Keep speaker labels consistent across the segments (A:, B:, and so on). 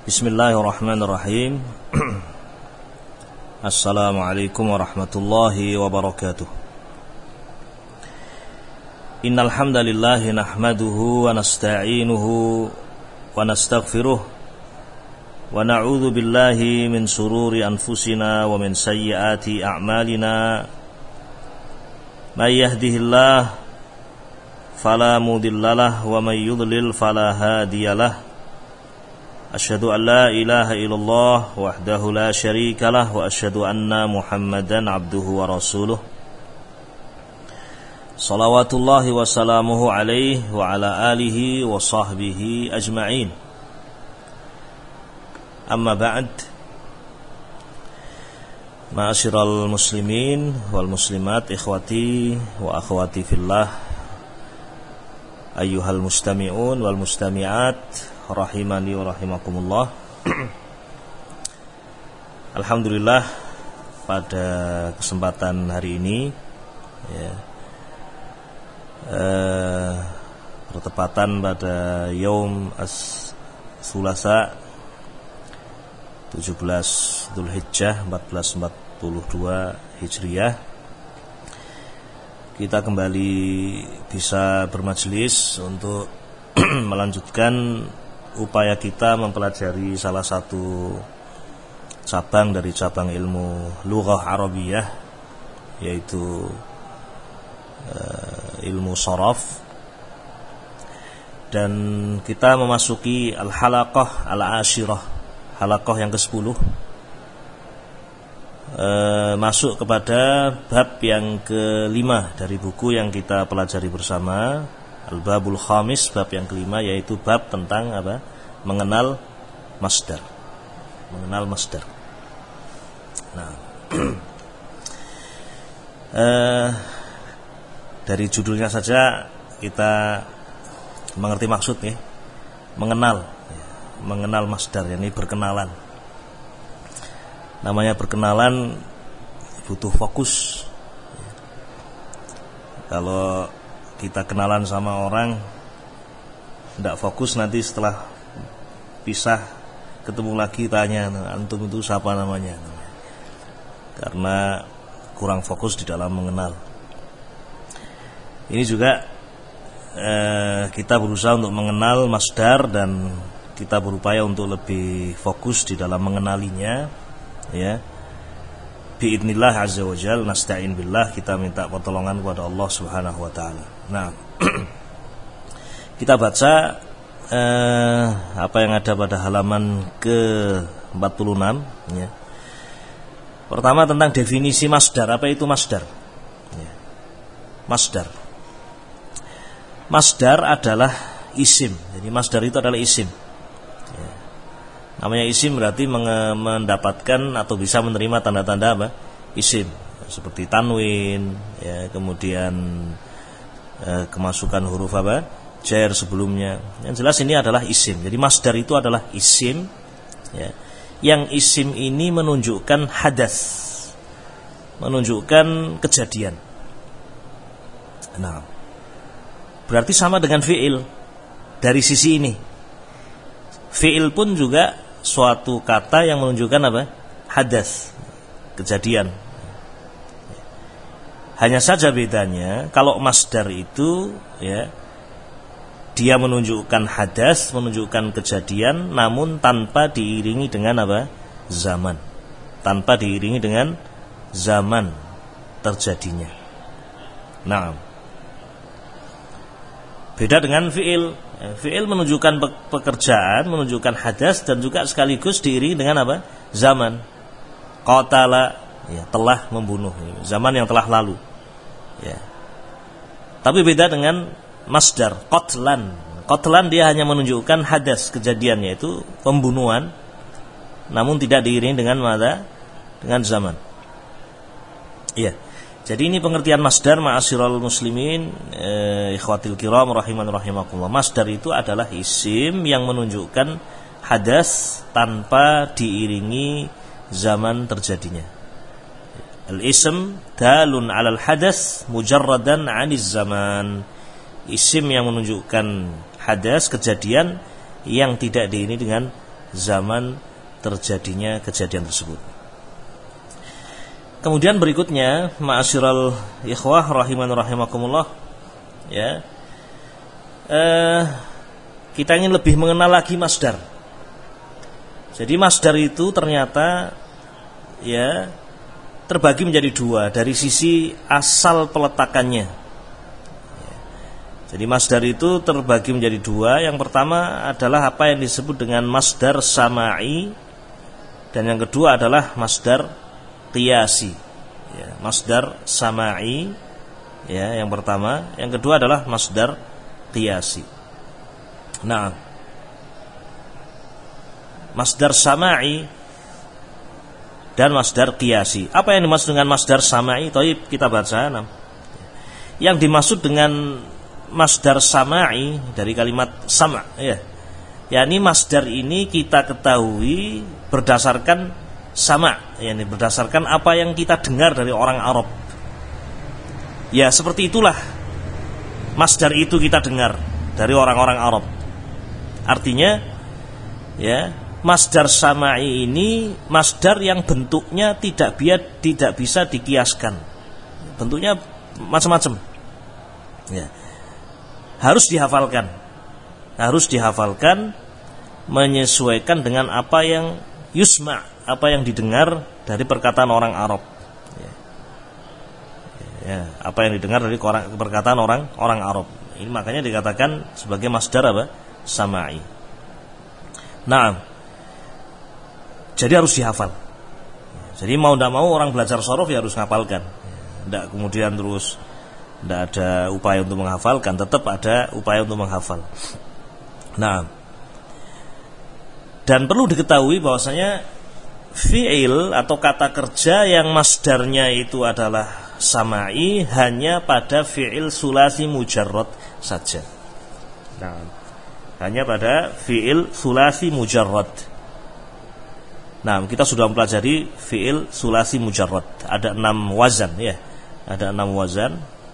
A: Bismillahirrahmanirrahim. Assalamualaikum warahmatullahi wabarakatuh. Innal hamdalillah nahmaduhu wa nasta'inuhu wa nastaghfiruh wa na'udzu billahi min sururi anfusina wa min sayyiati a'malina. May yahdihillahu fala mudhillalah wa may yudlil fala hadiyalah. Asyhadu an la ilaha illallah wahdahu la syarikalah wa asyhadu anna Muhammadan abduhu wa rasuluh. Salawatullahi wa salamuhu alaihi wa ala alihi wa sahbihi ajma'in. Amma ba'd. Ma'asyiral muslimin wal muslimat, ikhwati wa akhwati fillah, ayyuhal mustami'un wal mustami'at, rahimani wa rahimakumullah. Alhamdulillah, pada kesempatan hari ini bertepatan pada Yaum As-Sulasa 17 Dzulhijjah 1442 Hijriah, kita kembali bisa bermajelis untuk melanjutkan upaya kita mempelajari salah satu cabang dari cabang ilmu lughah Arabiyah, yaitu ilmu sharaf, dan kita memasuki al-halaqah al-ashirah, halaqah yang ke-10, masuk kepada bab yang ke-5 dari buku yang kita pelajari bersama, Al-Babul Khamis, bab yang ke-5, yaitu bab tentang apa? Mengenal masdar. Mengenal masdar. Nah, dari judulnya saja kita mengerti maksud ya. Mengenal masdar, yakni berkenalan. Namanya berkenalan butuh fokus. Kalau kita kenalan sama orang tidak fokus, nanti setelah pisah ketemu lagi tanya, antum itu siapa namanya, karena kurang fokus di dalam mengenal. Ini juga kita berusaha untuk mengenal masdar, dan kita berupaya untuk lebih fokus di dalam mengenalinya, ya. Biidznillah azza wa jalla, nasta'in billah, kita minta pertolongan kepada Allah Subhanahu wa taala. Nah, kita baca apa yang ada pada halaman ke-46 ya. Pertama, tentang definisi masdar. Apa itu masdar? Ya. Masdar adalah isim. Jadi masdar itu adalah isim. Ya. Namanya isim berarti mendapatkan atau bisa menerima tanda-tanda apa? Isim, seperti tanwin, ya, kemudian kemasukan huruf apa? Jar sebelumnya. Yang jelas ini adalah isim. Jadi masdar itu adalah isim, ya. Yang isim ini menunjukkan hadas, menunjukkan kejadian. Nah, berarti sama dengan fi'il dari sisi ini. Fi'il pun juga suatu kata yang menunjukkan apa? Hadas, kejadian. Hanya saja bedanya, kalau masdar itu ya, dia menunjukkan hadas, menunjukkan kejadian, namun tanpa diiringi dengan apa? Zaman. Tanpa diiringi dengan zaman terjadinya. Nah, beda dengan fi'il. Fi'il menunjukkan pekerjaan, menunjukkan hadas, dan juga sekaligus diiringi dengan apa? Zaman. Qatala, ya, telah membunuh, zaman yang telah lalu, ya. Tapi beda dengan masdar, qatlan. Qatlan dia hanya menunjukkan hadas, kejadian, yaitu pembunuhan, namun tidak diiringi dengan mada, dengan zaman. Iya. Jadi ini pengertian masdar, ma'asyiral muslimin, ikhwatil kiram rahiman rahimakumullah. Masdar itu adalah isim yang menunjukkan hadas tanpa diiringi zaman terjadinya. Al-ism dalun 'alal hadas mujarradan 'aniz zaman. Isim yang menunjukkan hadas, kejadian yang tidak diiringi dengan zaman terjadinya kejadian tersebut. Kemudian berikutnya, ma'asyiral ikhwah rahiman rahimakumullah, ya. Kita ingin lebih mengenal lagi masdar. Jadi masdar itu ternyata ya terbagi menjadi dua dari sisi asal peletakannya. Jadi masdar itu terbagi menjadi dua. Yang pertama adalah apa yang disebut dengan masdar sama'i, dan yang kedua adalah masdar qiyasi. Ya, masdar sama'i, ya, yang pertama. Yang kedua adalah masdar qiyasi. Nah, masdar sama'i dan masdar qiyasi. Apa yang dimaksud dengan masdar sama'i? Thayyib, kita baca. Yang dimaksud dengan masdar sama'i dari kalimat sama', ya. yakni masdar ini kita ketahui berdasarkan sama', yakni berdasarkan apa yang kita dengar dari orang Arab. Ya, seperti itulah masdar itu kita dengar dari orang-orang Arab. Artinya, ya, masdar sama'i ini masdar yang bentuknya tidak bisa dikiaskan. Bentuknya macam-macam. Ya. Harus dihafalkan menyesuaikan dengan apa yang yusma', apa yang didengar dari perkataan orang Arab. Ya, apa yang didengar dari perkataan orang Arab. Ini makanya dikatakan sebagai masdar apa? Sama'i. Nah, jadi harus dihafal. Jadi mau tidak mau orang belajar shorof ya harus ngapalkan. Tidak kemudian terus tidak ada upaya untuk menghafalkan, tetap ada upaya untuk menghafal. Nah, dan perlu diketahui bahwasanya fi'il atau kata kerja yang masdarnya itu adalah sama'i hanya pada fi'il sulasi mujarrad saja. Nah, hanya pada fi'il sulasi mujarrad. Nah, kita sudah mempelajari fi'il sulasi mujarrad. Ada 6 wazan, ya. Ada 6 wazan.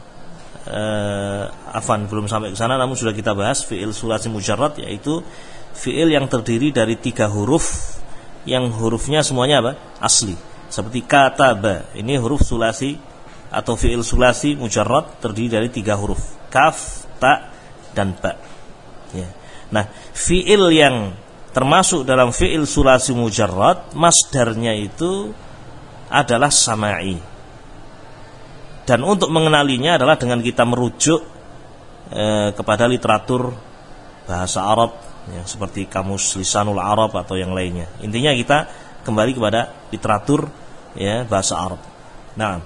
A: Afan, belum sampai ke sana, namun sudah kita bahas fi'il sulasi mujarrad, yaitu fi'il yang terdiri dari 3 huruf, yang hurufnya semuanya apa? Asli. Seperti kataba, ini huruf sulasi atau fi'il sulasi mujarrad terdiri dari 3 huruf, kaf, ta, dan ba. Ya. Nah, fi'il yang termasuk dalam fi'il sulasi mujarrad, masdarnya itu adalah sama'i. Dan untuk mengenalinya adalah dengan kita merujuk kepada literatur bahasa Arab, ya, seperti Kamus Lisanul Arab atau yang lainnya. Intinya kita kembali kepada literatur, ya, bahasa Arab. Nah,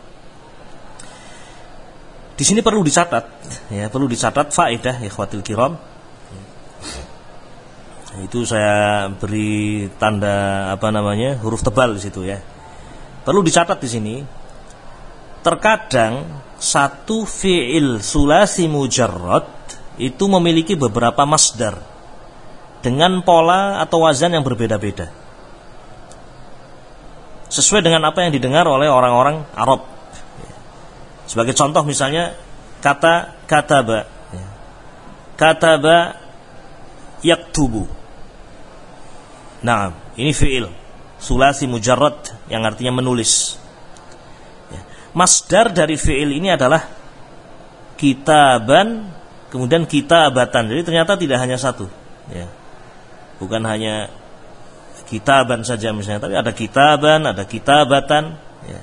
A: di sini perlu dicatat, ya, perlu dicatat faedah ikhwatil kiram. Itu saya beri tanda huruf tebal di situ, ya. Perlu dicatat di sini. Terkadang satu fi'il sulasi mujarrad itu memiliki beberapa masdar dengan pola atau wazan yang berbeda-beda, sesuai dengan apa yang didengar oleh orang-orang Arab. Sebagai contoh misalnya kata kataba, kataba yaktubu. Nah, ini fi'il sulasi mujarrad yang artinya menulis. Masdar dari fi'il ini adalah kitaban, kemudian kitabatan. Jadi ternyata tidak hanya satu, ya. Bukan hanya kitaban saja misalnya, tapi ada kitaban, ada kitabatan, ya.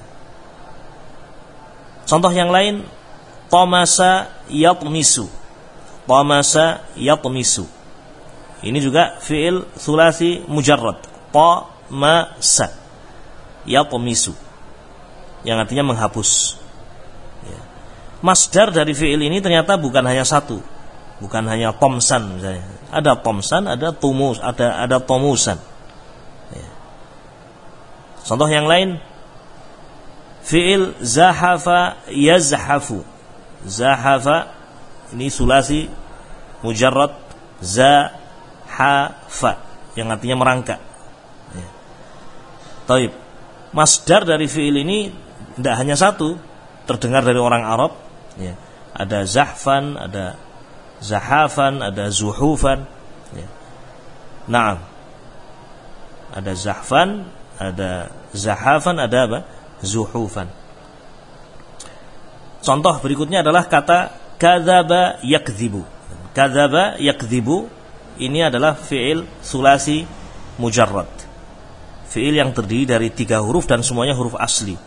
A: Contoh yang lain, tamasa yatmisu. Tamasa yatmisu. Ini juga fi'il sulasi mujarrad. Tamasa yatmisu, yang artinya menghapus. Ya. Masdar dari fi'il ini ternyata bukan hanya satu, bukan hanya tomsan misalnya. Ada tomsan, ada tumus, ada tomusan. Ya. Contoh yang lain, fi'il zahafa yazhafu. Zahafa ini sulasi mujarrad zahafa, yang artinya merangkak. Ya. Taib. Masdar dari fi'il ini tidak hanya satu, terdengar dari orang Arab, ya. Ada zahfan, ada zahafan, ada zuhufan, ya. Nah, ada zahfan, ada zahafan, ada apa? Zuhufan. Contoh berikutnya adalah kata kadzaba yakdzibu. Kadzaba yakdzibu ini adalah fi'il sulasi mujarrad. Fi'il yang terdiri dari 3 huruf dan semuanya huruf asli.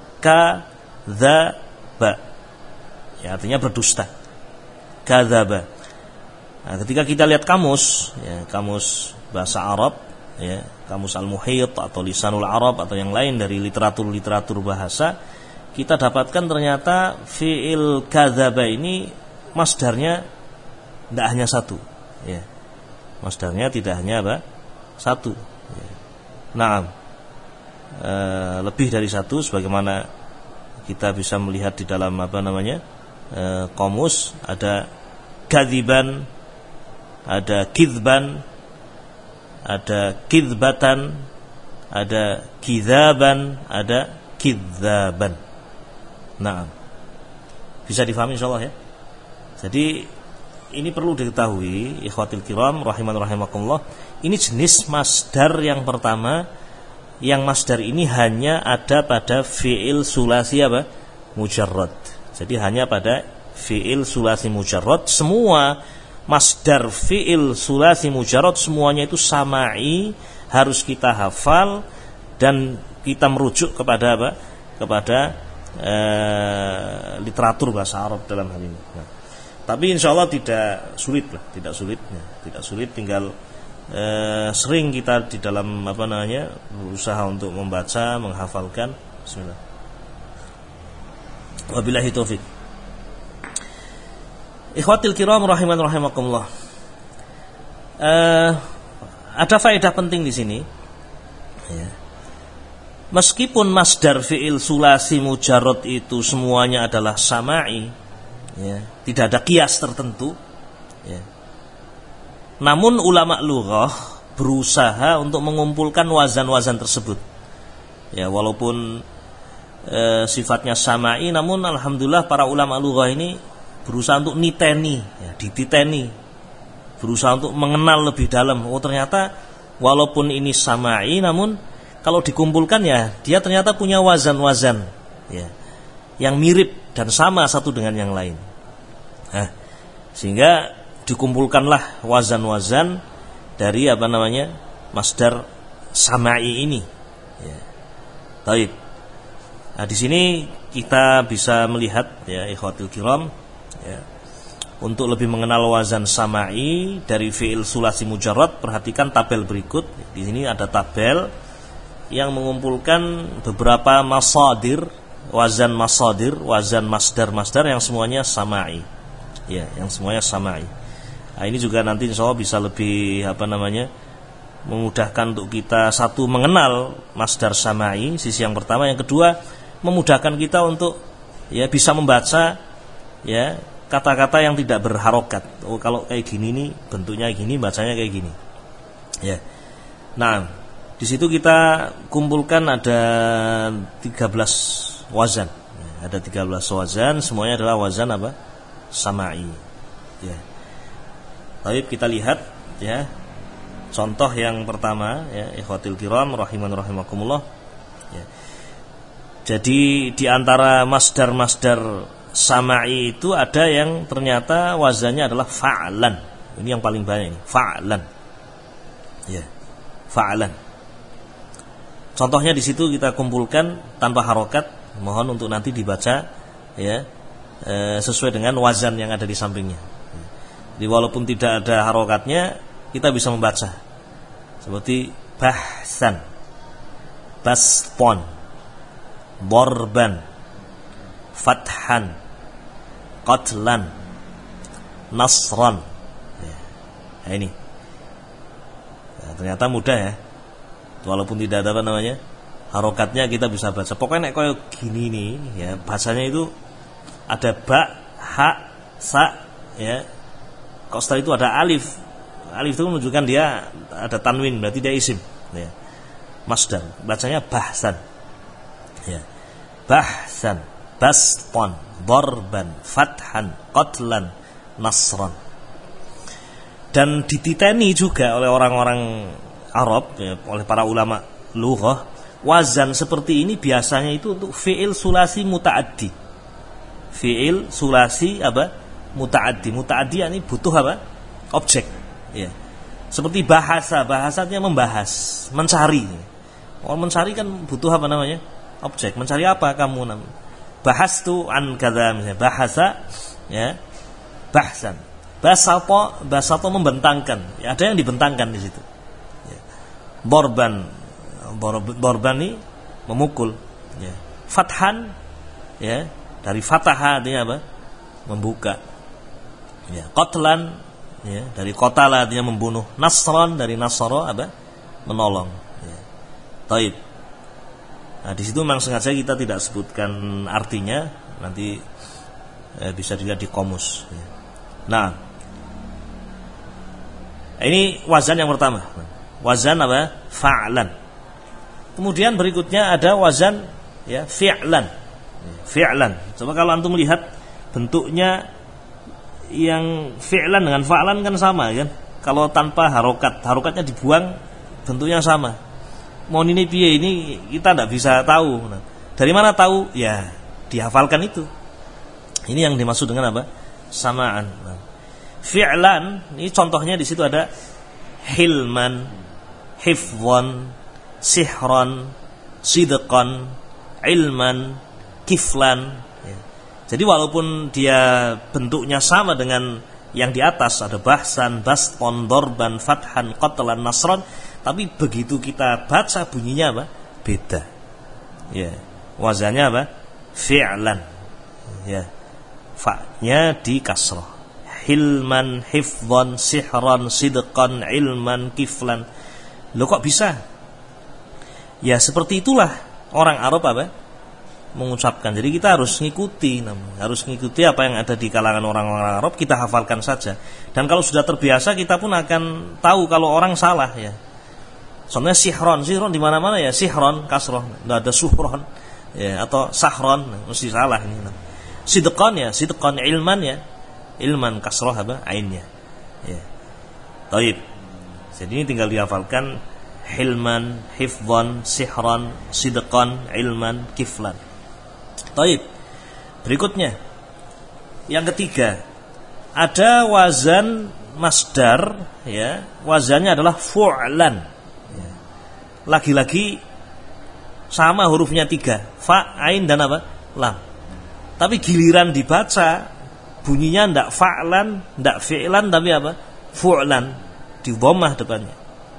A: Kadzaba. Ya, artinya berdusta. Kadzaba. Nah, ketika kita lihat kamus, ya, kamus bahasa Arab, ya, kamus Al-Muhit atau Lisanul Arab atau yang lain dari literatur bahasa, kita dapatkan ternyata fi'il kadzaba ini masdarnya tidak hanya satu, ya. Masdarnya tidak hanya apa? Satu. Ya. Naam. Lebih dari satu, sebagaimana kita bisa melihat di dalam kamus, ada kadziban, ada kizban, ada kizbatan, ada kizaban, ada kidzaban. Nah, bisa difahami insyaallah ya. Jadi ini perlu diketahui ikhwatil kiram rahiman rahimakumullah, ini jenis masdar yang pertama, yang masdar ini hanya ada pada fi'il sulasi apa? Mujarrad. Jadi hanya pada fi'il sulasi mujarrad. Semua masdar fi'il sulasi mujarrad semuanya itu sama'i, harus kita hafal dan kita merujuk kepada apa? Kepada literatur bahasa Arab dalam hal ini. Nah, tapi insyaallah tidak sulit, tinggal sering kita di dalam berusaha untuk membaca, menghafalkan. Bismillah. Wabillahi taufik. Ikhwatil kiram rahiman rahimakumullah. Ada faedah penting di sini. Ya. Meskipun masdar fi'il sulasi mujarrad itu semuanya adalah sama'i, ya, tidak ada kias tertentu, ya. Namun ulama lughah berusaha untuk mengumpulkan wazan-wazan tersebut. Ya, walaupun sifatnya sama'i, namun alhamdulillah para ulama lughah ini berusaha untuk niteni, ya, dititeni, berusaha untuk mengenal lebih dalam. Oh, ternyata walaupun ini sama'i, namun kalau dikumpulkan ya dia ternyata punya wazan-wazan, ya, yang mirip dan sama satu dengan yang lain. Nah, sehingga dikumpulkanlah wazan-wazan dari masdar sama'i ini. Ya. Baik. Nah, di sini kita bisa melihat, ya, ikhwatul kiram, ya, untuk lebih mengenal wazan sama'i dari fi'il sulasi mujarrad, perhatikan tabel berikut. Di sini ada tabel yang mengumpulkan beberapa masadir, wazan masdar yang semuanya sama'i. Ya, yang semuanya sama'i. Nah, ini juga nanti insyaallah bisa lebih memudahkan untuk kita, satu, mengenal masdar sama'i, sisi yang pertama. Yang kedua, memudahkan kita untuk, ya, bisa membaca, ya, kata-kata yang tidak berharokat. Oh, kalau kayak gini nih bentuknya gini, bacanya kayak gini. Ya. Nah, di situ kita kumpulkan ada 13 wazan. Ya, ada 13 wazan, semuanya adalah wazan apa? Sama'i. Ya. Baik, kita lihat, ya, contoh yang pertama, ya, ikhwatil kiram rahiman rahimakumullah. Ya. Jadi di antara masdar-masdar sama'i itu ada yang ternyata wazannya adalah fa'lan. Ini yang paling banyak ini, fa'lan. Ya. Fa'lan. Contohnya di situ kita kumpulkan tanpa harokat, mohon untuk nanti dibaca, ya, sesuai dengan wazan yang ada di sampingnya. Jadi walaupun tidak ada harokatnya, kita bisa membaca seperti bahsan, baston, borban, fathan, qatlan, nasran. Nah, ini, nah, ternyata mudah, ya. Walaupun tidak ada harokatnya, kita bisa baca. Pokoknya kayak gini nih, ya, bahasanya itu ada ba, ha, sa, ya. Kok setelah itu ada alif. Alif itu menunjukkan dia ada tanwin, berarti dia isim, ya. Masdar, bacanya bahsan. Ya. Bahsan, baston, borban, fathan, qatlan, nasran. Dan dititeni juga oleh orang-orang Arab ya, oleh para ulama lughah, wazan seperti ini biasanya itu untuk fi'il sulasi muta'addi. Fi'il sulasi apa? Muta'addi. Muta'addi ini butuh apa? Objek. Ya. Seperti bahasa, bahasanya membahas, mencari. Orang mencari kan butuh apa namanya? Objek. Mencari apa kamu namanya? Bahas tu an kadza misalnya. Bahasa ya. Bahsan. Basato membentangkan. Ya, ada yang dibentangkan di situ. Ya. Borban ini memukul. Ya. Fathan ya, dari fataha artinya apa? Membuka. Ya. Qatlan ya, dari qatala artinya membunuh. Nasran dari nasara apa? Menolong. Ya. Taib. Nah, di situ memang sengaja kita tidak sebutkan artinya, nanti bisa dilihat di komus. Ya. Nah, ini wazan yang pertama. Wazan apa? Fa'lan. Kemudian berikutnya ada wazan ya, fi'lan. Fi'lan. Coba kalau antum lihat bentuknya yang fi'lan dengan fa'lan kan sama kan? Kalau tanpa harokat, harokatnya dibuang, bentuknya sama. Mau ini piye ini kita tidak bisa tahu. Nah, dari mana tahu? Ya, dihafalkan itu. Ini yang dimaksud dengan apa? Samaan. Nah, fi'lan ini contohnya di situ ada hilman, hifdhan, sihran, sidqan, ilman, kiflan. Ya. Jadi walaupun dia bentuknya sama dengan yang di atas, ada bahsan, baston, dorban, fathan, qatlan, nasran, tapi begitu kita baca bunyinya apa? Beda. Ya. Wazannya apa? Fi'lan. Ya. Fa-nya di kasrah. Hilman, hifdhan, sihran, sidqan, ilman, kiflan. Loh kok bisa? Ya seperti itulah orang Arab apa? Mengucapkan. Jadi kita harus ngikuti, harus ngikuti apa yang ada di kalangan orang-orang Arab, kita hafalkan saja. Dan kalau sudah terbiasa kita pun akan tahu kalau orang salah ya. Soalnya sihron di mana-mana ya sihron kasroh, tidak ada suhron ya, atau sahron, mesti salah ini. Sidqan ya, sidqan, ilman ya, ilman kasroh apa ainnya. Ya. Taib. Jadi ini tinggal dihafalkan hilman, hifdhan, sihran, sidqan, ilman, kiflan. Taib. Berikutnya yang ketiga ada wazan masdar ya, wazannya adalah fu'lan. Ya. Lagi-lagi sama hurufnya 3, fa, ain dan apa? Lam. Tapi giliran dibaca bunyinya ndak fa'lan, ndak fi'lan, tapi apa? Fu'lan, di dhammah depannya.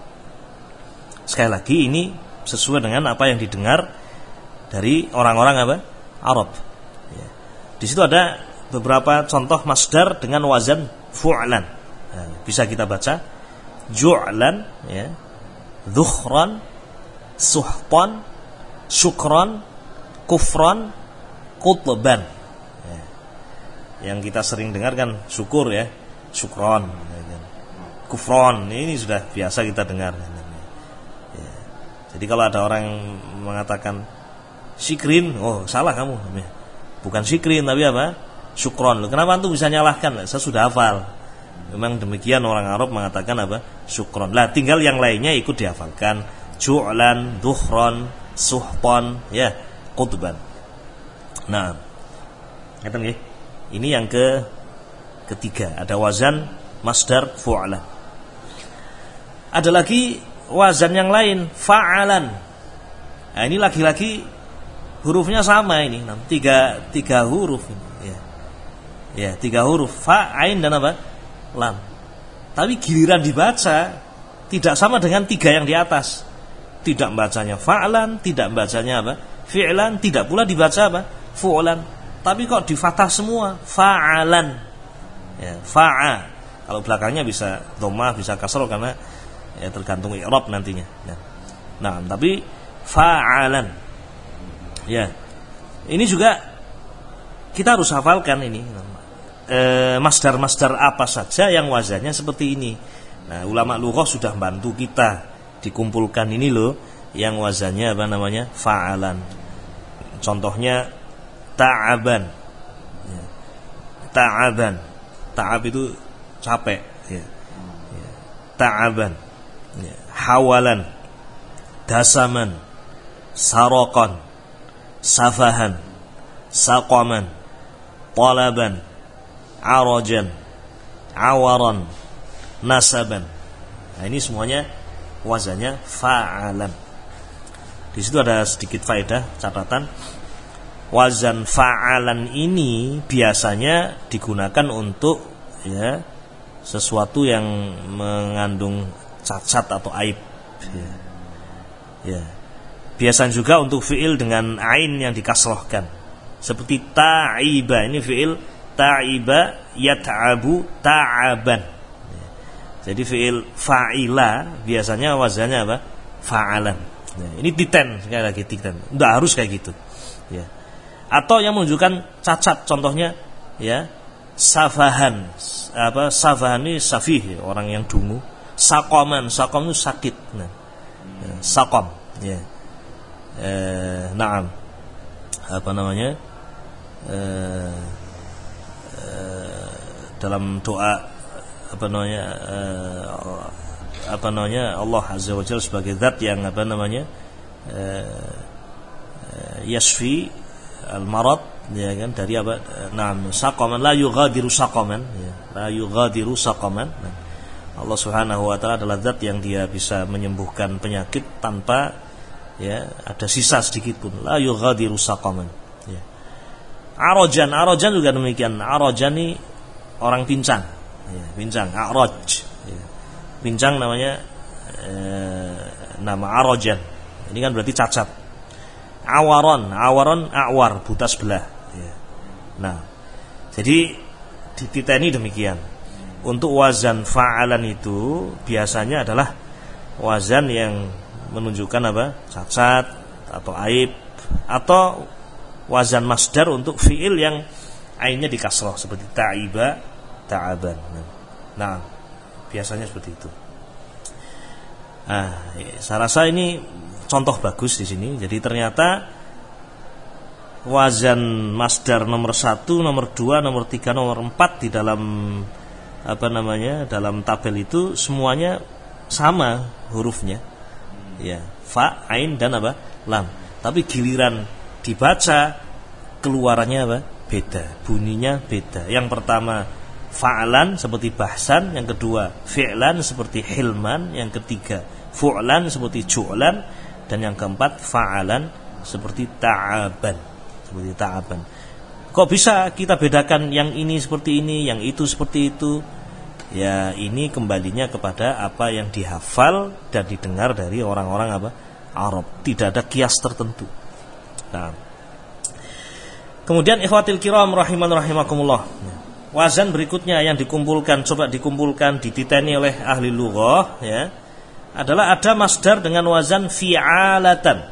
A: Sekali lagi ini sesuai dengan apa yang didengar dari orang-orang apa? Arab. Ya. Di situ ada beberapa contoh masdar dengan wazan fu'lan. Nah, bisa kita baca ju'lan ya, dhukhran, suhtan, syukran, kufran, qutban. Ya. Yang kita sering dengar kan syukur ya, syukron, ya. Kufron, ini sudah biasa kita dengar. Ya. Jadi kalau ada orang mengatakan syikrin, oh salah kamu, bukan syikrin tapi apa? Syukron. Kenapa antum bisa nyalahkan? Saya sudah hafal. Memang demikian orang Arab mengatakan apa? Syukron. Lah tinggal yang lainnya ikut dihafalkan. Ju'lan, dhukhran, suhtan, ya, qutban. Nah, ngeten nggih. Ini yang ketiga, ada wazan masdar fu'lan. Ada lagi wazan yang lain, fa'alan. Nah, ini lagi-lagi hurufnya sama ini, tiga huruf ini. Ya, 3 huruf, fa, ain dan apa? Lam. Tapi giliran dibaca tidak sama dengan 3 yang di atas. Tidak bacanya fa'lan, tidak bacanya apa? Fi'lan, tidak pula dibaca apa? Fu'lan. Tapi kok di fathah semua, fa'alan. Ya, fa'a. Kalau belakangnya bisa dhammah, bisa kasrah karena ya tergantung i'rab nantinya. Ya. Nah, tapi fa'alan. Ya. Ini juga kita harus hafalkan ini. Masdar-masdar apa saja yang wazannya seperti ini. Nah, ulama lughah sudah bantu kita dikumpulkan ini loh yang wazannya apa namanya? Fa'alan. Contohnya ta'aban. Ya. Ta'aban. Ta'ab itu capek ya. Ya. Ta'aban. Ya. hawalan, dasaman, saraqan, safahan, saqaman, talaban, arajan, awaran, nasaban. Nah, ini semuanya wazannya fa'alan. Di situ ada sedikit faedah catatan. Wazan fa'alan ini biasanya digunakan untuk ya sesuatu yang mengandung cacat atau aib. Ya. Biasa juga untuk fiil dengan ain yang dikasrohkan. Seperti ta'iba, ini fiil ta'iba yat'abu ta'aban. Jadi fiil fa'ila biasanya wazannya apa? Fa'alan. Ya, ini titen, sekali lagi titen. Enggak harus kayak gitu. Ya. Atau yang menunjukkan cacat, contohnya ya safahan. Safahan ini safih, orang yang dungu. Sakoman, sakom itu sakit. Nah, ya, sakom. Ya. Naam. Apa namanya? Dalam doa apa namanya Allah Azza wa Jalla sebagai zat yang yasfi al-marad, ya kan, dari apa? Naam, saqaman la yughadiru saqaman, ya. La yughadiru saqaman. Nah, Allah Subhanahu wa taala adalah zat yang dia bisa menyembuhkan penyakit tanpa ya ada sisa sedikit pun. La yughadiru saqaman. Ya. Arajan juga demikian. Arajan ini orang pincang. Ya, pincang, araj. Ya. Pincang namanya nama arajan. Ini kan berarti cacat. Awaron, awar, buta sebelah. Ya. Nah, jadi dititeni demikian. Untuk wazan fa'alan itu biasanya adalah wazan yang menunjukkan apa? Cacat atau aib, atau wazan masdar untuk fiil yang ainnya dikasroh seperti ta'iba, ta'aban. Nah, biasanya seperti itu. Nah, saya rasa ini contoh bagus di sini. Jadi ternyata wazan masdar nomor 1, nomor 2, nomor 3, nomor 4 di dalam dalam tabel itu semuanya sama hurufnya. Ya, fa, ain dan lam. Tapi giliran dibaca keluarannya beda, bunyinya beda. Yang pertama fa'lan seperti bahsan, yang kedua fi'lan seperti hilman, yang ketiga fu'lan seperti ju'lan, dan yang keempat fa'alan seperti ta'aban. Kok bisa kita bedakan yang ini seperti ini, yang itu seperti itu? Ya, ini kembalinya kepada apa yang dihafal dan didengar dari orang-orang Arab. Tidak ada kias tertentu. Nah, kemudian ikhwatil kiram rahimakumullah. Wazan berikutnya yang coba dikumpulkan, dititeni oleh ahli lughah, ya, adalah ada masdar dengan wazan fi'alatan.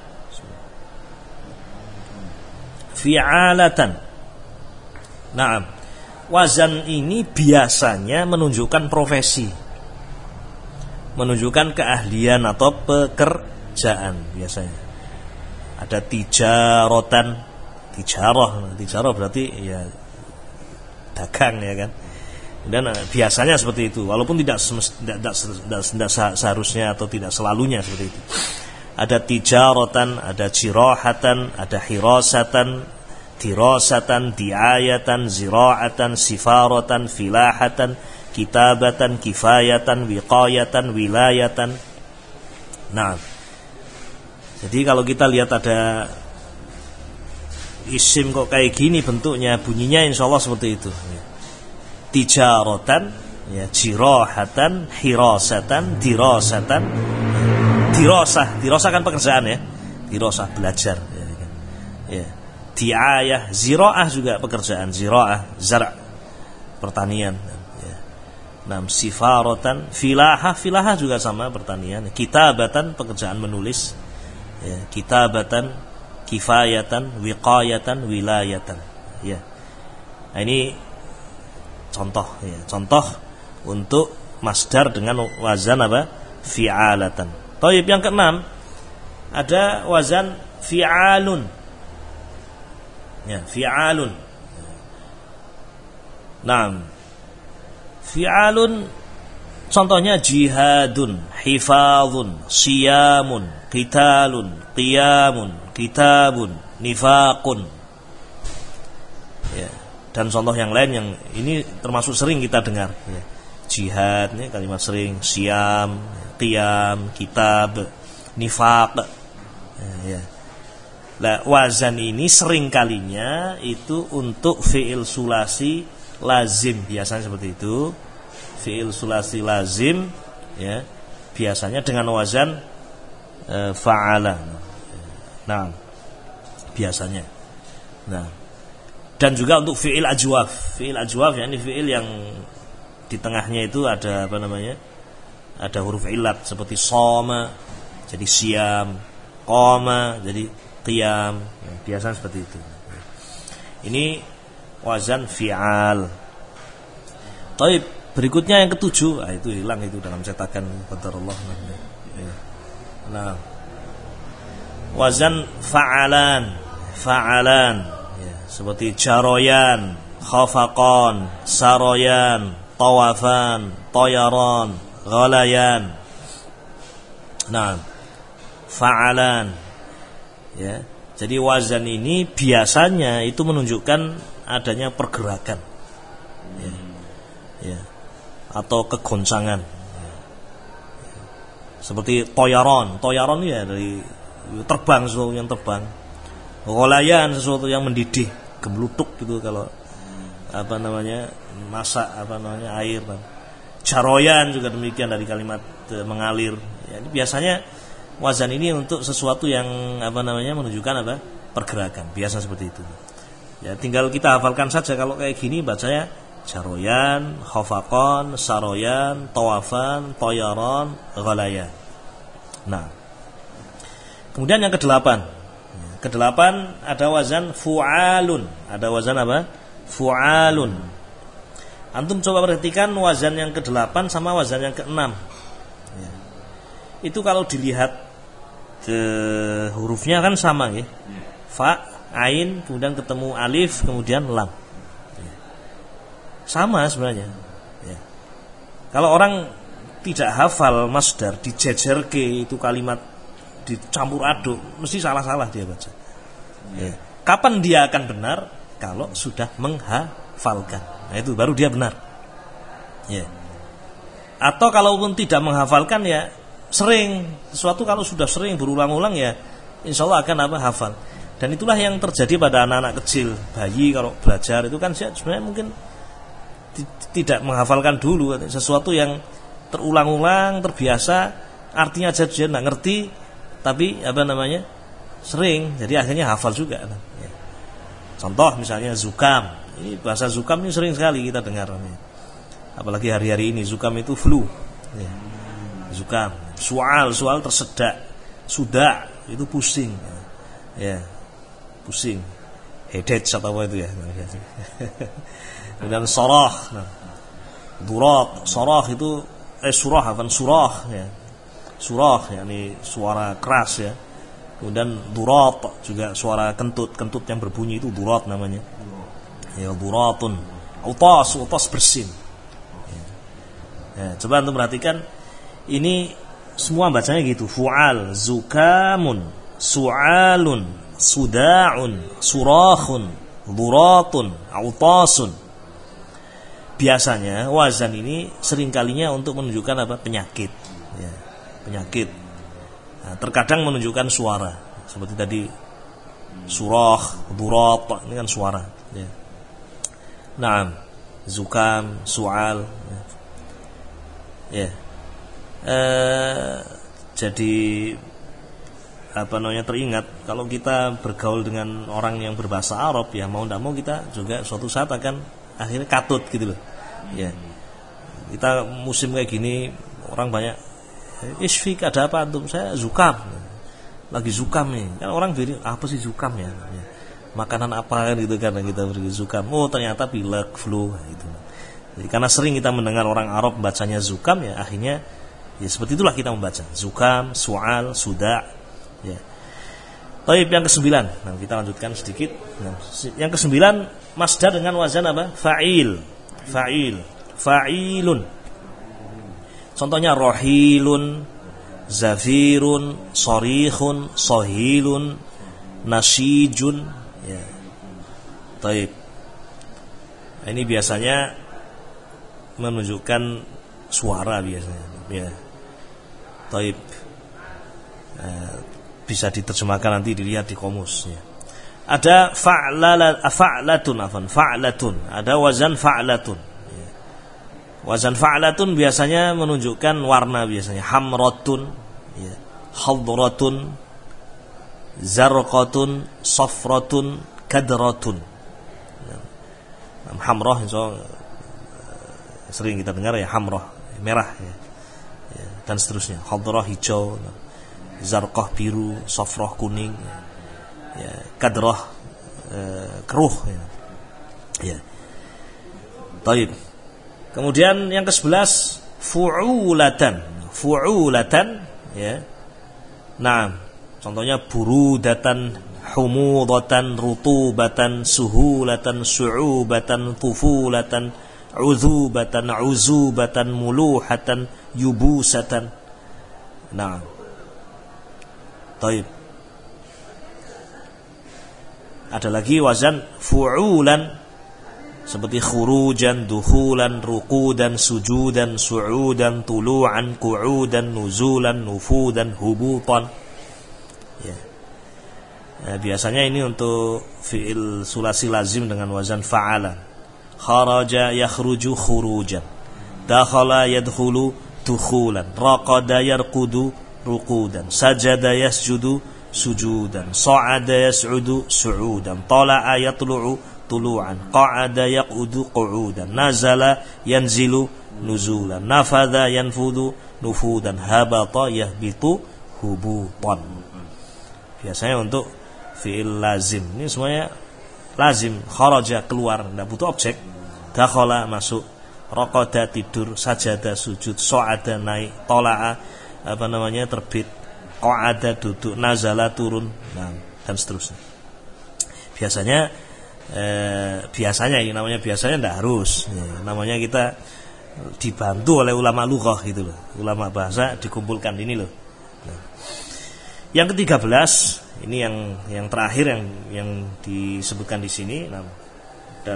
A: Fi'alatan. Naam. Wazan ini biasanya menunjukkan profesi, menunjukkan keahlian atau pekerjaan biasanya. Ada tijarotan, tijarah berarti ya dagang, ya kan. Dan biasanya seperti itu, walaupun tidak seharusnya atau tidak selalunya seperti itu. Ada tijaratan, ada jirahatan, ada hirasatan, dirasatan, diayatan, zira'atan, sifaratan, filahatan, kitabatan, kifayatan, wiqayatan, wilayatan. Nah, jadi kalau kita lihat ada isim kok kayak gini bentuknya, bunyinya insyaallah seperti itu. Tijaratan, ya, jirahatan, hirasatan, dirasatan. Dirasah kan pekerjaan, ya. Dirasah belajar, ya kan. Ya. Diayah, zira'ah juga pekerjaan, zira'ah, zar' pertanian, ya. Nam sifaratan, filahah juga sama pertanian. Kitabatan pekerjaan menulis, ya. Kitabatan, kifayatan, wiqayatan, wilayatan, ya. Nah, ini contoh, ya, contoh untuk masdar dengan wazan fi'alatan. Taib, yang keenam ada wazan fi'alun. Ya, fi'alun. Naam. Fi'alun Contohnya jihadun, hifadhun, siyamun, qitalun, qiyamun, kitabun, nifaqun. Ya. Dan contoh yang lain yang ini termasuk sering kita dengar. Ya. Jihad, ini kalimat sering, siyam, qiyam, kitab, nifaq. Ya. Nah, wazan ini sering kalinya itu untuk fi'il sulasi lazim, biasanya seperti itu. Fi'il sulasi lazim, ya, biasanya dengan wazan fa'ala. Nah, biasanya. Nah, dan juga untuk fi'il ajwaf. Fi'il ajwaf yakni fi'il yang di tengahnya itu ada apa namanya? Ada huruf illat seperti shoma jadi siyam, qama jadi qiyam. Ya, biasanya seperti itu. Ini wazan fi'al. Taib, berikutnya yang ketujuh, itu hilang itu dalam cetakan qadarullah. Nah, wazan fa'alan, fa'alan, ya, seperti jaroyan, khafaqan, saroyan, tawafan, toyaron, ghalayan. Nah, fa'alan, ya. Jadi wazan ini biasanya itu menunjukkan adanya pergerakan, ya, ya, atau kegoncangan, ya. Seperti toyaron, toyaron ya dari terbang, sesuatu yang terbang. Ghalayan, sesuatu yang mendidih, gemlutuk gitu kalau apa namanya masak apa namanya air. Jaroyan juga demikian dari kalimat mengalir. Ya, ini biasanya wazan ini untuk sesuatu yang apa namanya menunjukkan apa pergerakan, biasa seperti itu. Ya, tinggal kita hafalkan saja kalau kayak gini bacanya jaroyan, khafaqan, saroyan, tawafan, toyaron, ghalayan. Nah, kemudian yang kedelapan. Kedelapan ada wazan fu'alun. Ada wazan apa? Fu'alun. Antum coba perhatikan wazan yang kedelapan sama wazan yang keenam. Ya. Itu kalau dilihat hurufnya kan sama ya. Fa, ain, kemudian ketemu alif, kemudian lam. Ya. Sama sebenarnya. Ya. Kalau orang tidak hafal masdar, dijejerke itu kalimat dicampur aduk, mesti salah-salah dia baca. Ya. Kapan dia akan benar? Kalau sudah menghafalkan. Nah, itu baru dia benar. Ya. Atau kalaupun tidak menghafalkan ya sering, sesuatu kalau sudah sering berulang-ulang ya insya Allah akan apa hafal. Dan itulah yang terjadi pada anak-anak kecil, bayi kalau belajar itu kan sebenarnya mungkin tidak menghafalkan dulu sesuatu yang terulang-ulang, terbiasa, artinya aja dia nggak ngerti, tapi apa namanya sering, jadi akhirnya hafal juga. Ya. Contoh misalnya zukam, ini bahasa zukam ini sering sekali kita dengar, ya. Apalagi hari-hari ini zukam itu flu, ya. Zukam, sual tersedak, sudah itu pusing, ya, pusing, headache atau apa itu ya. Dan sorah, nah, durak, sorah itu surah, ya. Surah, yakni suara keras ya. Kemudian durat juga suara kentut yang berbunyi itu durat namanya. Ya, duratun. Utas bersin. Ya, coba antum perhatikan ini semua bacanya gitu. Fu'al, zukamun, su'alun, suda'un, surahun, duratun, utasun. Biasanya wazan ini seringkalinya untuk menunjukkan apa? Penyakit. Ya. Penyakit. Nah, terkadang menunjukkan suara seperti tadi surah, durat, ini kan suara ya. Naam, zukam, sual ya. Jadi apa namanya teringat kalau kita bergaul dengan orang yang berbahasa Arab ya mau tidak mau kita juga suatu saat akan akhirnya katut gitu loh ya. Kita musim kayak gini orang banyak isfik, ada apa antum? Saya zukam, lagi zukam nih. Kan orang bilang apa sih zukam ya? Makanan apa kan gitu kan kita beri zukam. Oh ternyata pilek, flu gitu. Jadi karena sering kita mendengar orang Arab bacanya zukam ya akhirnya ya seperti itulah kita membaca zukam, sual, suda. Ya. Taib yang ke-9. Nah, kita lanjutkan sedikit. Nah, yang ke-9 masdar dengan wazan apa? Fa'il, fa'ilun. Contohnya rohilun, zafirun, sorihun, sohilun, nasyijun. Ya. Taib. Ini biasanya menunjukkan suara biasanya. Ya. Taib. Bisa diterjemahkan nanti dilihat di komus. Ya. Ada fa'latun, ada wazan fa'latun. Ya. Wazan fa'latun biasanya menunjukkan warna biasanya. Hamratun, ya. Khadratun, zarqatun, safratun, kadratun. Hamrah so, sering kita dengar ya, hamrah merah ya. Ya, dan seterusnya. Khadrah hijau, zarqah biru, safrah kuning, ya, kadrah keruh ya. Ya. Taib. Kemudian yang ke-11 fu'ulatan ya. Nah, contohnya burudatan, humudatan, rutubatan, suhulatan, su'ubatan, tufulatan, uzubatan, uzubatan, muluhatan, yubusatan. Nah. Taib. Ada lagi wazan fu'ulan seperti khurujan, dukhulan, ruqudan, sujudan, su'udan, tulu'an, qu'udan, nuzulan, nufudan, hubutan. Ya. Nah, biasanya ini untuk fi'il sulasi lazim dengan wazan fa'ala. Kharaja yakhruju khurujan, dakhala yadkhulu dukhulan, raqada yarqudu ruqudan, sajada yasjudu sujudan, sa'ada yas'udu su'udan, tala'a yatlu'u tulu'an, qa'ada yaq'udu qu'udan, nazala yanzilu nuzulan, nafadha yanfudu nufudan, habata yahbitu hubutan. Biasanya untuk fi'il lazim. Ini semuanya lazim. Kharaja keluar, tidak butuh objek. Dakhala masuk, raqada tidur, sajada sujud, sa'ada naik, tala'a terbit, qa'ada duduk, nazala turun, nah, dan seterusnya. Biasanya ini namanya biasanya tidak harus. Ya, namanya kita dibantu oleh ulama lughah gitu loh. Ulama bahasa dikumpulkan ini loh. Nah. Yang ke-13 ini yang terakhir yang disebutkan di sini, nah, dan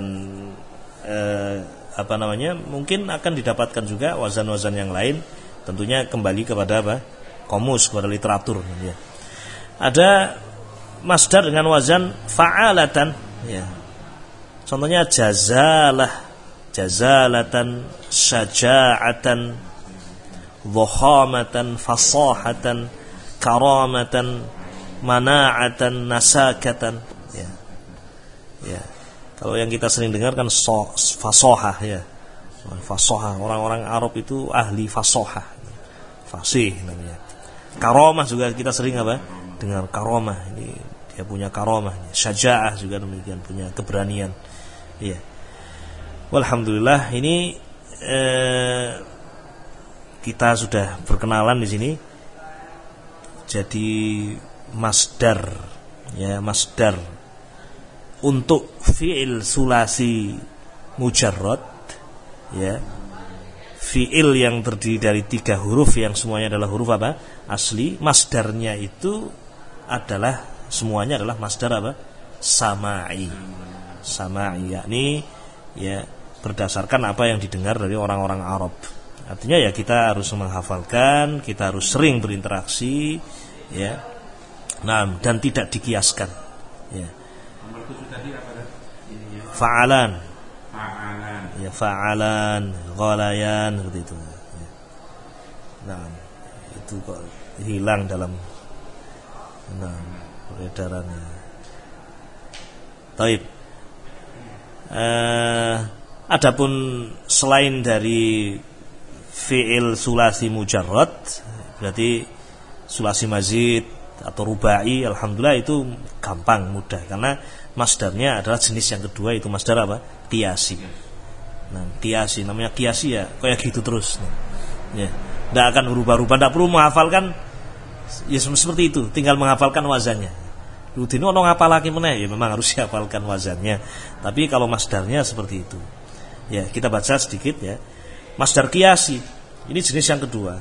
A: mungkin akan didapatkan juga wazan-wazan yang lain, tentunya kembali kepada komus, kepada literatur ya. Ada masdar dengan wazan fa'alatan ya. Contohnya jazalah, jazalatan, syaja'atan, dhokhamatan, fasahatan, karamatan, mana'atan, nasakatan ya. Ya. Kalau yang kita sering dengar kan fasahah ya. Fasahah, orang-orang Arab itu ahli fasahah. Fasih namanya. Karamah juga kita sering dengar karamah. Ini dia punya karamah. Syaja'ah juga demikian, punya keberanian. Iya. Walhamdulillah ini kita sudah berkenalan di sini. Jadi masdar ya, masdar untuk fi'il sulasi mujarrad ya, fi'il yang terdiri dari 3 huruf yang semuanya adalah huruf asli, masdarnya itu adalah semuanya adalah masdar sama'i, yakni ya berdasarkan apa yang didengar dari orang-orang Arab. Artinya ya kita harus menghafalkan, kita harus sering berinteraksi ya. Nah, dan tidak dikiaskan ya. Fa'alan ya, fa'alan, ghalayan seperti itu ya. Nah, itu kok hilang dalam peredarannya. Taib. Adapun selain dari fi'il sulasi mujarrad, berarti sulasi mazid atau rubai, alhamdulillah itu gampang, mudah, karena masdarnya adalah jenis yang kedua, itu masdar qiyasi. Nah, qiyasi namanya qiyasi ya, kayak gitu terus. Ya, tidak akan berubah-ubah, tidak perlu menghafalkan. Ya seperti itu, tinggal menghafalkan wazannya. Rutino ono ngapalake meneh, ya memang harus dihafalkan wazannya. Tapi kalau masdarnya seperti itu. Ya, kita baca sedikit ya. Masdar qiyasi, Ini jenis yang kedua.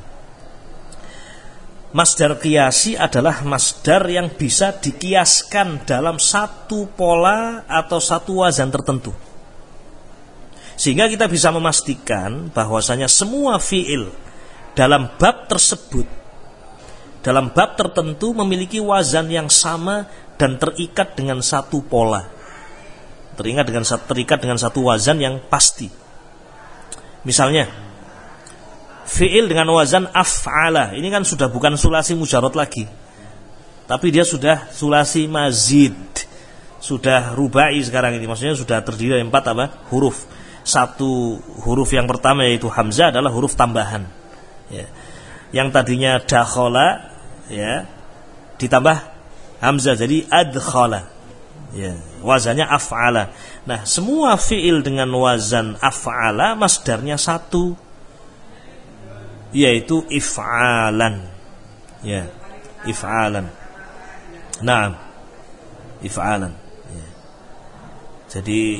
A: Masdar qiyasi adalah masdar yang bisa dikiaskan dalam satu pola atau satu wazan tertentu. Sehingga kita bisa memastikan bahwasanya semua fi'il dalam bab tersebut, dalam bab tertentu memiliki wazan yang sama dan terikat dengan satu pola. Terikat dengan satu wazan yang pasti. Misalnya, fi'il dengan wazan af'ala, ini kan sudah bukan sulasi mujarrad lagi, tapi dia sudah sulasi mazid, sudah rubai sekarang ini. Maksudnya sudah terdiri dari 4 huruf. Satu huruf yang pertama yaitu hamzah adalah huruf tambahan, ya. Yang tadinya dakhala, ya, ditambah hamzah jadi adkhala, ya, wazannya af'ala. Nah, semua fi'il dengan wazan af'ala masdarnya satu, yaitu if'alan, ya, if'alan. Naam, if'alan, ya. Jadi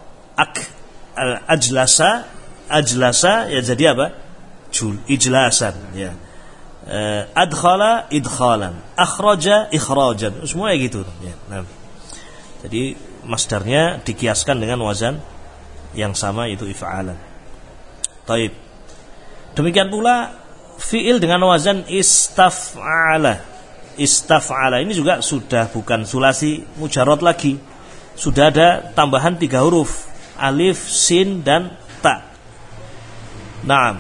A: ajlasa ya jadi apa? Ijlasan, ya. Adkhala idkhalan, akhraja ikhrajan, semua gitu, ya. Nah, jadi masdarnya dikiaskan dengan wazan yang sama, itu if'alan. Taib. Demikian pula fi'il dengan wazan istaf'ala. Istaf'ala ini juga sudah bukan sulasi mujarrad lagi. Sudah ada tambahan 3 huruf, alif, sin dan ta. Naam.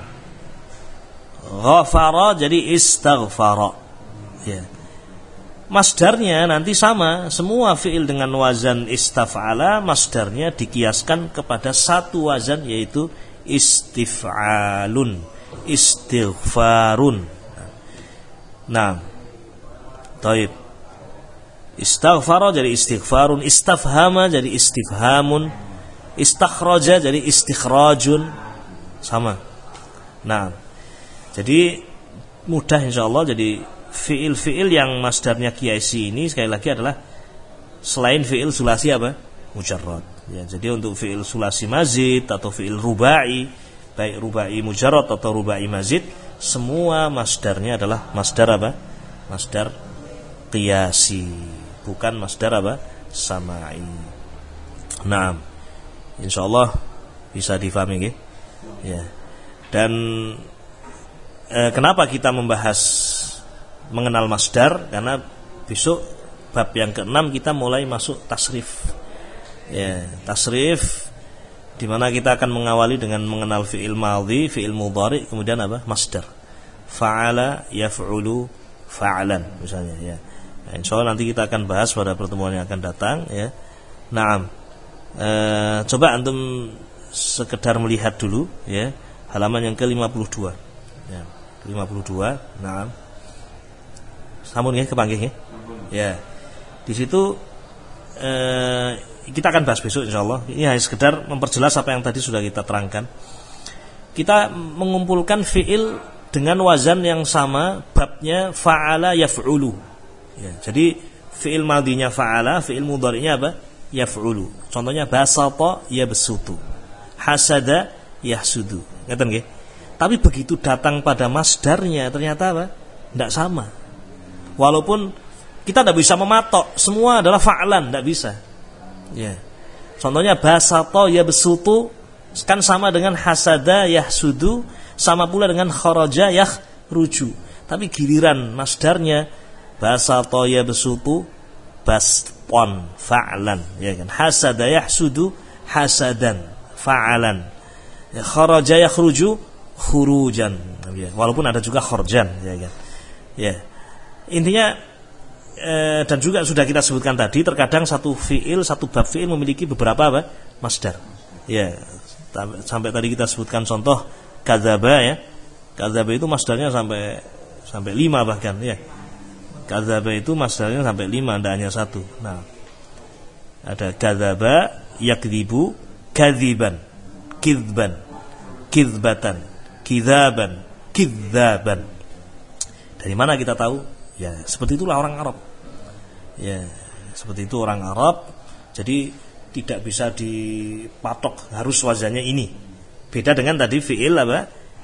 A: Ghafara jadi istaghfara, ya. Masdarnya nanti sama, semua fi'il dengan wazan istaf'ala masdarnya dikiaskan kepada satu wazan, yaitu istif'alun, istighfarun. Nah, taib. Istaghfara jadi istighfarun, istafhama jadi istifhamun, istakhraja jadi istikhrajun, sama. Nah, jadi mudah insyaallah. Jadi fiil-fiil yang masdarnya qiyasi ini sekali lagi adalah selain fiil sulasi apa? Mujarrad. Ya, jadi untuk fiil sulasi mazid atau fiil rubai, baik rubai mujarrad atau rubai mazid, semua masdarnya adalah masdar apa? Masdar qiyasi, bukan masdar apa? Sama'i. Naam. Insyaallah bisa difahami nggih? Ya. Dan kenapa kita membahas mengenal masdar? Karena besok bab yang ke-6 kita mulai masuk tasrif. Ya, tasrif di mana kita akan mengawali dengan mengenal fi'il madhi, fi'il mudhari, kemudian apa? Masdar. Fa'ala yaf'ulu fa'lan misalnya, ya. Nah, insyaallah nanti kita akan bahas pada pertemuan yang akan datang, ya. Naam. Coba antum sekedar melihat dulu, ya, halaman yang ke-52. Ya, 52. Naam. Sampun nggih kepanggih nggih? Ya. Di situ kita akan bahas besok insyaallah. Ini hanya sekedar memperjelas apa yang tadi sudah kita terangkan. Kita mengumpulkan fi'il dengan wazan yang sama, babnya fa'ala yaf'ulu. Ya, jadi fi'il madhinya fa'ala, fi'il mudhari'nya apa? Yaf'ulu. Contohnya basata yabsutu, hasada yahsudu. Ngeten nggih? Tapi begitu datang pada masdarnya ternyata apa? Tidak sama. Walaupun kita tidak bisa mematok semua adalah fa'lan, tidak bisa. Ya. Contohnya basata yabsutu kan sama dengan hasada yahsudu, sama pula dengan kharaja yakhruju. Tapi giliran masdarnya basata yabsutu baston fa'lan, ya kan? Hasada yahsudu hasadan fa'alan. Ya, kharaja yakhruju khurujan. Ya, walaupun ada juga kharjan, ya kan? Ya. Intinya dan juga sudah kita sebutkan tadi, terkadang satu fiil, satu bab fiil memiliki beberapa apa? Masdar. Ya, sampai tadi kita sebutkan contoh kadzaba, ya. Kadzaba itu masdarnya sampai 5 bahkan, ya. Kadzaba itu masdarnya sampai 5, tidak hanya 1. Nah, ada kadzaba, yakdzibu, kadziban, kidzban, kidzbatan, kidzaban, kidzaban. Dari mana kita tahu? Ya, seperti itulah orang Arab. Ya, seperti itu orang Arab. Jadi tidak bisa dipatok harus wazannya ini. Beda dengan tadi fi'il apa?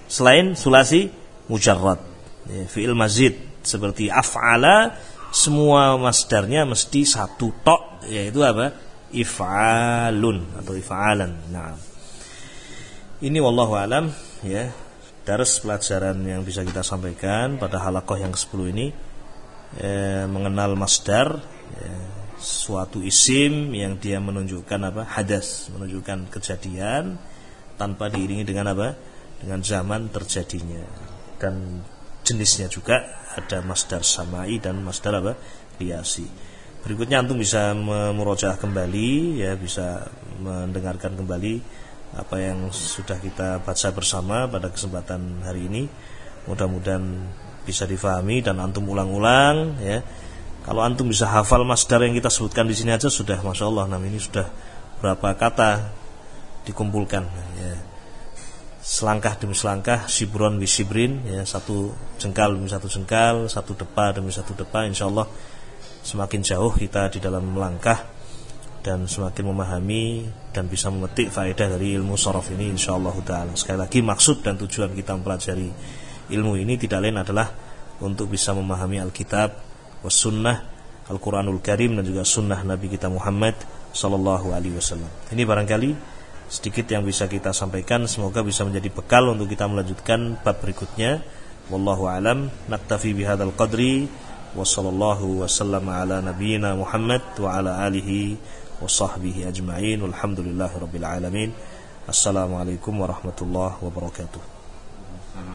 A: selain sulasi mujarrad. Ya, fi'il mazid seperti af'ala, semua masdarnya mesti satu tok, yaitu apa? If'alun atau if'alan. Nah, ini wallahu alam, ya, dars pelajaran yang bisa kita sampaikan pada halaqah yang ke-10 ini, mengenal masdar, suatu isim yang dia menunjukkan apa? Hadas, menunjukkan kejadian tanpa diiringi dengan apa? Dengan zaman terjadinya. Dan jenisnya juga ada masdar samai dan masdar apa? Qiyasi. Berikutnya antum bisa memurojaah kembali, ya, bisa mendengarkan kembali apa yang sudah kita baca bersama pada kesempatan hari ini. Mudah-mudahan bisa difahami dan antum ulang-ulang, ya. Kalau antum bisa hafal masdar yang kita sebutkan di sini aja sudah masya Allah. Nah, ini sudah berapa kata dikumpulkan, ya. Selangkah demi selangkah, sibron bi sibrin, ya, satu jengkal demi satu jengkal, satu depa demi satu depa, insyaallah semakin jauh kita di dalam melangkah dan semakin memahami dan bisa memetik faedah dari ilmu sharaf ini insyaallah taala. Sekali lagi, maksud dan tujuan kita mempelajari ilmu ini tidak lain adalah untuk bisa memahami Alkitab was sunnah, Al-Quranul Karim, dan juga sunnah Nabi kita Muhammad sallallahu alaihi wasallam. Ini barangkali sedikit yang bisa kita sampaikan, semoga bisa menjadi bekal untuk kita melanjutkan bab berikutnya. Wallahu alam, naktafi bihadzal qadri wa sallallahu wasallam ala nabiyyina Muhammad wa ala alihi wa sahbihi ajma'in. Walhamdulillahirabbil alamin. Assalamualaikum warahmatullahi wabarakatuh.